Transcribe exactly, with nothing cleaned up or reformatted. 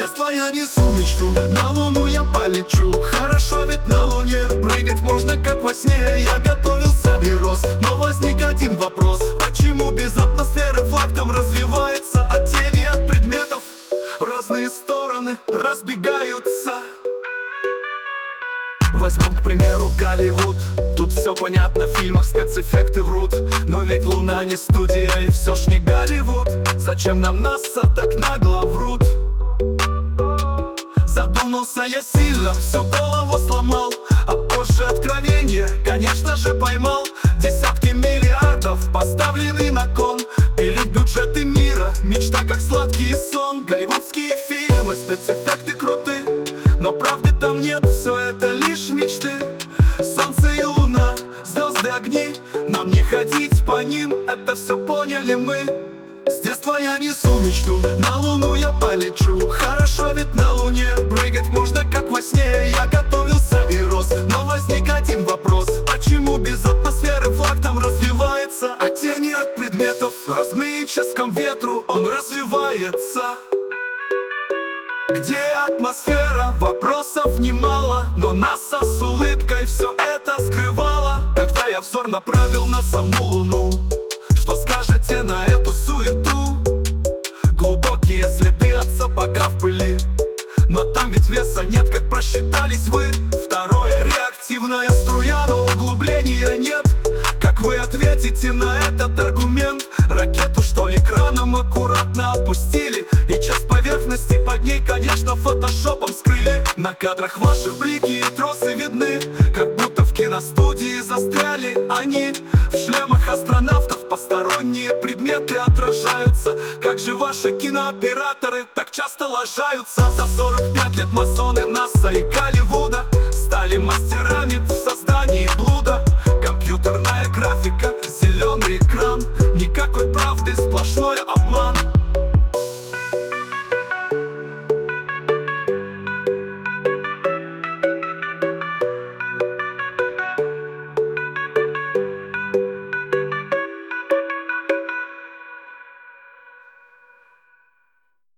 детства я несу мечту, на луну я полечу. Хорошо, ведь на луне прыгать можно как во сне. Я готовился и рос, но возник один вопрос: почему без атмосферы флаг там развивается, а тени от предметов в разные стороны разбегаются? Возьмем, к примеру, Голливуд. Тут все понятно, в фильмах спецэффекты врут. Но ведь Луна не студия и все ж не Голливуд. Зачем нам НАСА так нагло врут? Задумался я сильно, всю голову сломал, а позже откровение, конечно же, поймал. Десятки миллиардов поставлены на кон, пилить бюджеты мира, мечта как сладкий сон. Голливудские фильмы, спецэффекты круты, но правды там нет, все это лишь мечты. Солнце и луна, звезды, огни, нам не ходить по ним, это все поняли мы. С детства я несу мечту, на луну я полечу. Хорошо, ведь на луне прыгать можно как во сне. Я готовился и рос, но возник один вопрос: почему без атмосферы флаг там развивается, а тени от предметов в размыческом ветру он развивается? Где атмосфера? Вопросов немало, но НАСА с улыбкой все это скрывала. Когда я взор направил на саму луну, что скажете на эту суету? Глубокие следы от сапога в пыли, но там ведь веса нет, как просчитались вы. Второе: реактивная струя, но углубления нет. Как вы ответите на этот аргумент? Ракету, что экраном аккуратно опустили, и часть поверхности под ней, конечно, фотошопом скрыли. На кадрах ваши блики и тросы видны, как будто в киностудии застряли они. В шлемах астронавтов посторонние предметы отражаются. Как же ваши кинооператоры так часто лажаются? За сорок пять лет масоны НАСА и Голливуда стали мастерами в создании блуда. Компьютерная графика, зеленый экран, никакой правды, сплошной обман.